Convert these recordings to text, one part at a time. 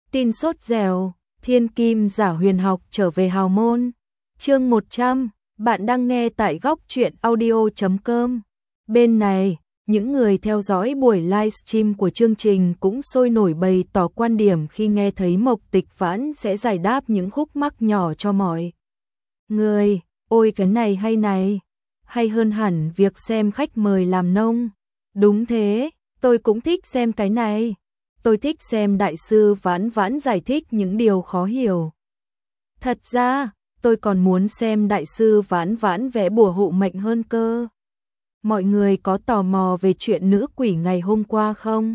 Tin sốt dẻo, thiên kim giả huyền học trở về hào môn. Chương 100, bạn đang nghe tại góc truyện audio.com. Bên này, những người theo dõi buổi livestream của chương trình cũng sôi nổi bày tỏ quan điểm khi nghe thấy Mộc Tịch Vãn sẽ giải đáp những khúc mắc nhỏ cho mọi người. Ôi cái này, hay hơn hẳn việc xem khách mời làm nông. Đúng thế, tôi cũng thích xem cái này. Tôi thích xem đại sư Vãn Vãn giải thích những điều khó hiểu. Thật ra, tôi còn muốn xem đại sư Vãn Vãn vẽ bùa hộ mệnh hơn cơ. Mọi người có tò mò về chuyện nữ quỷ ngày hôm qua không?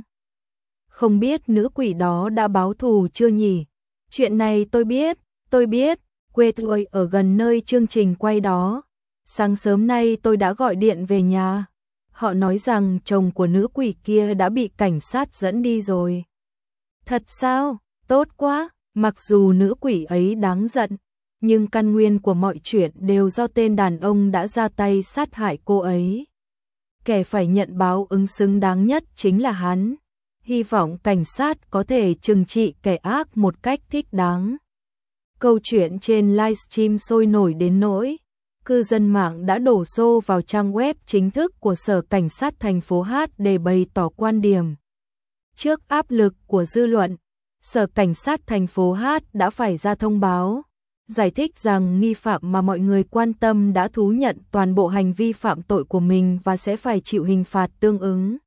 Không biết nữ quỷ đó đã báo thù chưa nhỉ? Chuyện này tôi biết, quê tôi ở gần nơi chương trình quay đó. Sáng sớm nay tôi đã gọi điện về nhà. Họ nói rằng chồng của nữ quỷ kia đã bị cảnh sát dẫn đi rồi. Thật sao? Tốt quá, mặc dù nữ quỷ ấy đáng giận, nhưng căn nguyên của mọi chuyện đều do tên đàn ông đã ra tay sát hại cô ấy. Kẻ phải nhận báo ứng xứng đáng nhất chính là hắn. Hy vọng cảnh sát có thể trừng trị kẻ ác một cách thích đáng. Câu chuyện trên livestream sôi nổi đến nỗi cư dân mạng đã đổ xô vào trang web chính thức của Sở Cảnh sát thành phố Hát để bày tỏ quan điểm. Trước áp lực của dư luận, Sở Cảnh sát thành phố Hát đã phải ra thông báo, giải thích rằng nghi phạm mà mọi người quan tâm đã thú nhận toàn bộ hành vi phạm tội của mình và sẽ phải chịu hình phạt tương ứng.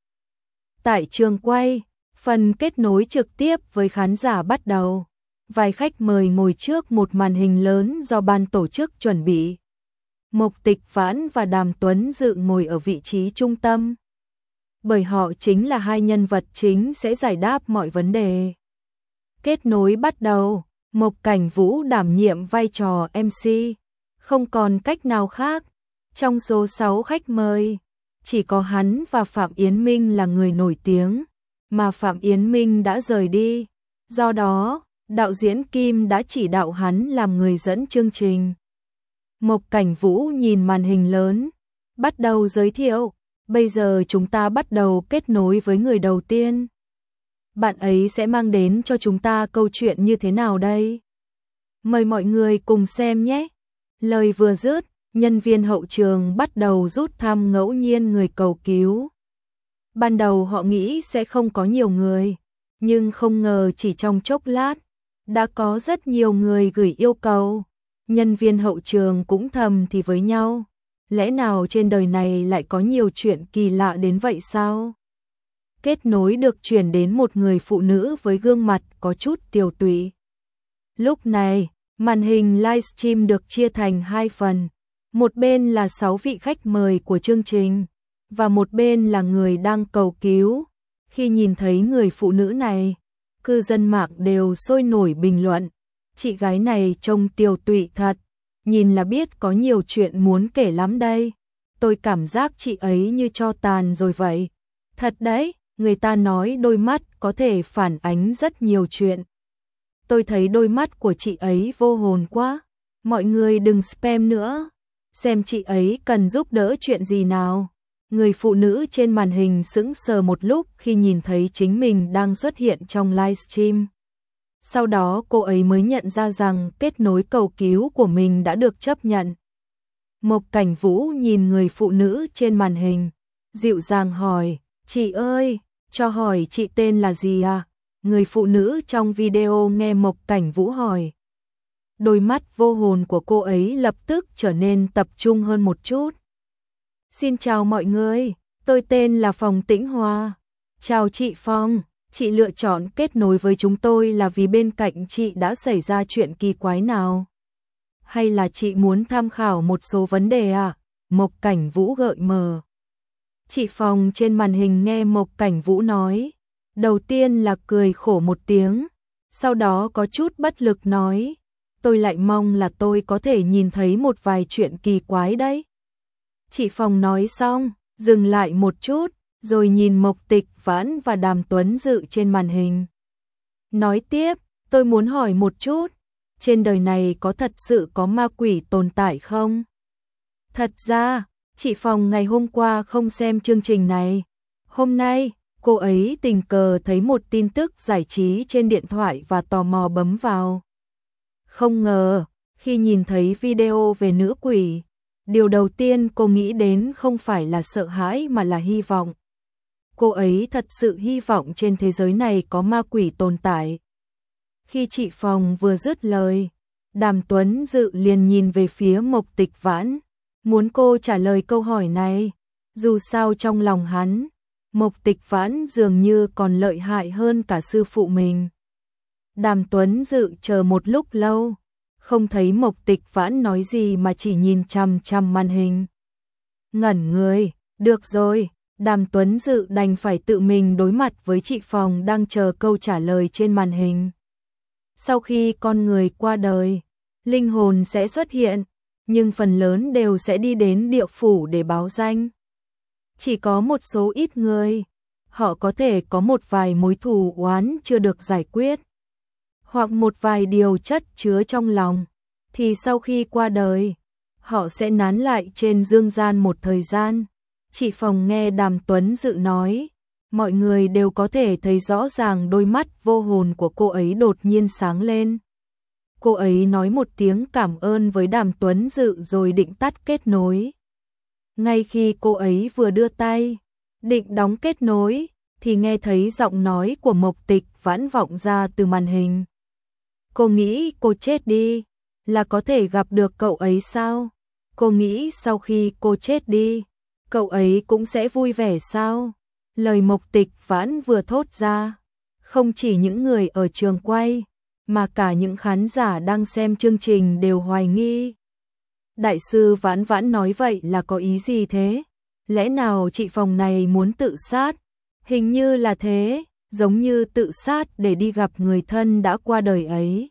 Tại trường quay, phần kết nối trực tiếp với khán giả bắt đầu. Vài khách mời ngồi trước một màn hình lớn do ban tổ chức chuẩn bị. Mộc Tịch Vãn và Đàm Tuấn Dự ngồi ở vị trí trung tâm. Bởi họ chính là hai nhân vật chính sẽ giải đáp mọi vấn đề. Kết nối bắt đầu, Mộc Cảnh Vũ đảm nhiệm vai trò MC. Không còn cách nào khác. Trong số 6 khách mời, chỉ có hắn và Phạm Yến Minh là người nổi tiếng, mà Phạm Yến Minh đã rời đi. Do đó, đạo diễn Kim đã chỉ đạo hắn làm người dẫn chương trình. Mộc Cảnh Vũ nhìn màn hình lớn, bắt đầu giới thiệu. Bây giờ chúng ta bắt đầu kết nối với người đầu tiên. Bạn ấy sẽ mang đến cho chúng ta câu chuyện như thế nào đây? Mời mọi người cùng xem nhé. Lời vừa dứt, nhân viên hậu trường bắt đầu rút thăm ngẫu nhiên người cầu cứu. Ban đầu họ nghĩ sẽ không có nhiều người, nhưng không ngờ chỉ trong chốc lát, đã có rất nhiều người gửi yêu cầu. Nhân viên hậu trường cũng thầm thì với nhau. Lẽ nào trên đời này lại có nhiều chuyện kỳ lạ đến vậy sao? Kết nối được chuyển đến một người phụ nữ với gương mặt có chút tiều tụy. Lúc này, màn hình livestream được chia thành hai phần. Một bên là 6 vị khách mời của chương trình, và một bên là người đang cầu cứu. Khi nhìn thấy người phụ nữ này, cư dân mạng đều sôi nổi bình luận. Chị gái này trông tiều tụy thật, nhìn là biết có nhiều chuyện muốn kể lắm đây. Tôi cảm giác chị ấy như tro tàn rồi vậy. Thật đấy, người ta nói đôi mắt có thể phản ánh rất nhiều chuyện. Tôi thấy đôi mắt của chị ấy vô hồn quá. Mọi người đừng spam nữa. Xem chị ấy cần giúp đỡ chuyện gì nào. Người phụ nữ trên màn hình sững sờ một lúc khi nhìn thấy chính mình đang xuất hiện trong livestream. Sau đó cô ấy mới nhận ra rằng kết nối cầu cứu của mình đã được chấp nhận. Mộc Cảnh Vũ nhìn người phụ nữ trên màn hình, dịu dàng hỏi, chị ơi, cho hỏi chị tên là gì à? Người phụ nữ trong video nghe Mộc Cảnh Vũ hỏi. Đôi mắt vô hồn của cô ấy lập tức trở nên tập trung hơn một chút. Xin chào mọi người, tôi tên là Phong Tĩnh Hoa. Chào chị Phong. Chị lựa chọn kết nối với chúng tôi là vì bên cạnh chị đã xảy ra chuyện kỳ quái nào? Hay là chị muốn tham khảo một số vấn đề à? Mộc Cảnh Vũ gợi mở. Chị Phong trên màn hình nghe Mộc Cảnh Vũ nói. Đầu tiên là cười khổ một tiếng. Sau đó có chút bất lực nói. Tôi lại mong là tôi có thể nhìn thấy một vài chuyện kỳ quái đấy. Chị Phong nói xong, dừng lại một chút. Rồi nhìn Mộc Tịch Vãn và Đàm Tuấn Dự trên màn hình. Nói tiếp, tôi muốn hỏi một chút, trên đời này có thật sự có ma quỷ tồn tại không? Thật ra, chị Phong ngày hôm qua không xem chương trình này. Hôm nay, Cô ấy tình cờ thấy một tin tức giải trí trên điện thoại và tò mò bấm vào. Không ngờ, khi nhìn thấy video về nữ quỷ, điều đầu tiên cô nghĩ đến không phải là sợ hãi mà là hy vọng. Cô ấy thật sự hy vọng trên thế giới này có ma quỷ tồn tại. Khi chị Phòng vừa dứt lời, Đàm Tuấn Dự liền nhìn về phía Mộc Tịch Vãn, muốn cô trả lời câu hỏi này. Dù sao trong lòng hắn, Mộc Tịch Vãn dường như còn lợi hại hơn cả sư phụ mình. Đàm Tuấn Dự chờ một lúc lâu, không thấy Mộc Tịch Vãn nói gì mà chỉ nhìn chằm chằm màn hình. Ngẩn người, được rồi, Đàm Tuấn Dự đành phải tự mình đối mặt với chị Phòng đang chờ câu trả lời trên màn hình. Sau khi con người qua đời, linh hồn sẽ xuất hiện, nhưng phần lớn đều sẽ đi đến địa phủ để báo danh. Chỉ có một số ít người, họ có thể có một vài mối thù oán chưa được giải quyết, hoặc một vài điều chất chứa trong lòng, thì sau khi qua đời, họ sẽ nán lại trên dương gian một thời gian. Chị Phòng nghe Đàm Tuấn Dự nói, mọi người đều có thể thấy rõ ràng đôi mắt vô hồn của cô ấy đột nhiên sáng lên. Cô ấy nói một tiếng cảm ơn với Đàm Tuấn Dự rồi định tắt kết nối. Ngay khi cô ấy vừa đưa tay, định đóng kết nối, thì nghe thấy giọng nói của Mộc Tịch Vãn vọng ra từ màn hình. Cô nghĩ cô chết đi, là có thể gặp được cậu ấy sao? Cô nghĩ sau khi cô chết đi, cậu ấy cũng sẽ vui vẻ sao? Lời Mộc Tịch Vãn vừa thốt ra, không chỉ những người ở trường quay, mà cả những khán giả đang xem chương trình đều hoài nghi. Đại sư Vãn Vãn nói vậy là có ý gì thế? Lẽ nào chị Phòng này muốn tự sát? Hình như là thế, giống như tự sát để đi gặp người thân đã qua đời ấy.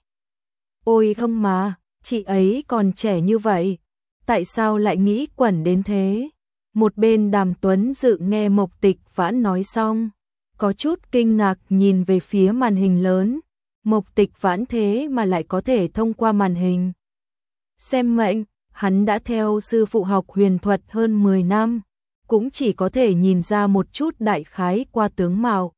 Ôi không mà, chị ấy còn trẻ như vậy, tại sao lại nghĩ quẩn đến thế? Một bên Đàm Tuấn Dự nghe Mộc Tịch Vãn nói xong, có chút kinh ngạc nhìn về phía màn hình lớn. Mộc Tịch Vãn thế mà lại có thể thông qua màn hình xem mệnh. Hắn đã theo sư phụ học huyền thuật hơn 10 năm, cũng chỉ có thể nhìn ra một chút đại khái qua tướng mạo.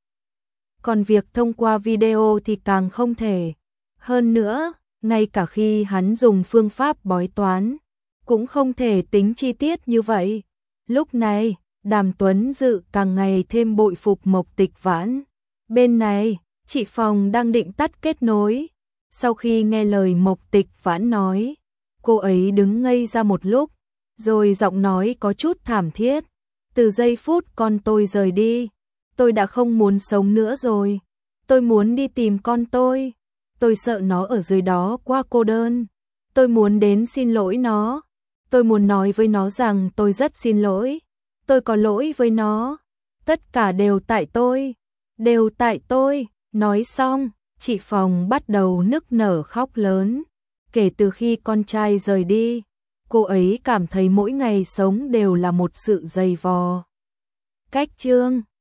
Còn việc thông qua video thì càng không thể. Hơn nữa, ngay cả khi hắn dùng phương pháp bói toán, cũng không thể tính chi tiết như vậy. Lúc này, Đàm Tuấn Dự càng ngày thêm bội phục Mộc Tịch Vãn. Bên này, chị Phòng đang định tắt kết nối. Sau khi nghe lời Mộc Tịch Vãn nói, cô ấy đứng ngây ra một lúc, rồi giọng nói có chút thảm thiết. Từ giây phút con tôi rời đi, tôi đã không muốn sống nữa rồi. Tôi muốn đi tìm con tôi. Tôi sợ nó ở dưới đó quá cô đơn. Tôi muốn đến xin lỗi nó. Tôi muốn nói với nó rằng tôi rất xin lỗi. Tôi có lỗi với nó. Tất cả đều tại tôi. Đều tại tôi. Nói xong, chị Phòng bắt đầu nức nở khóc lớn. Kể từ khi con trai rời đi, cô ấy cảm thấy mỗi ngày sống đều là một sự dày vò. Cách chương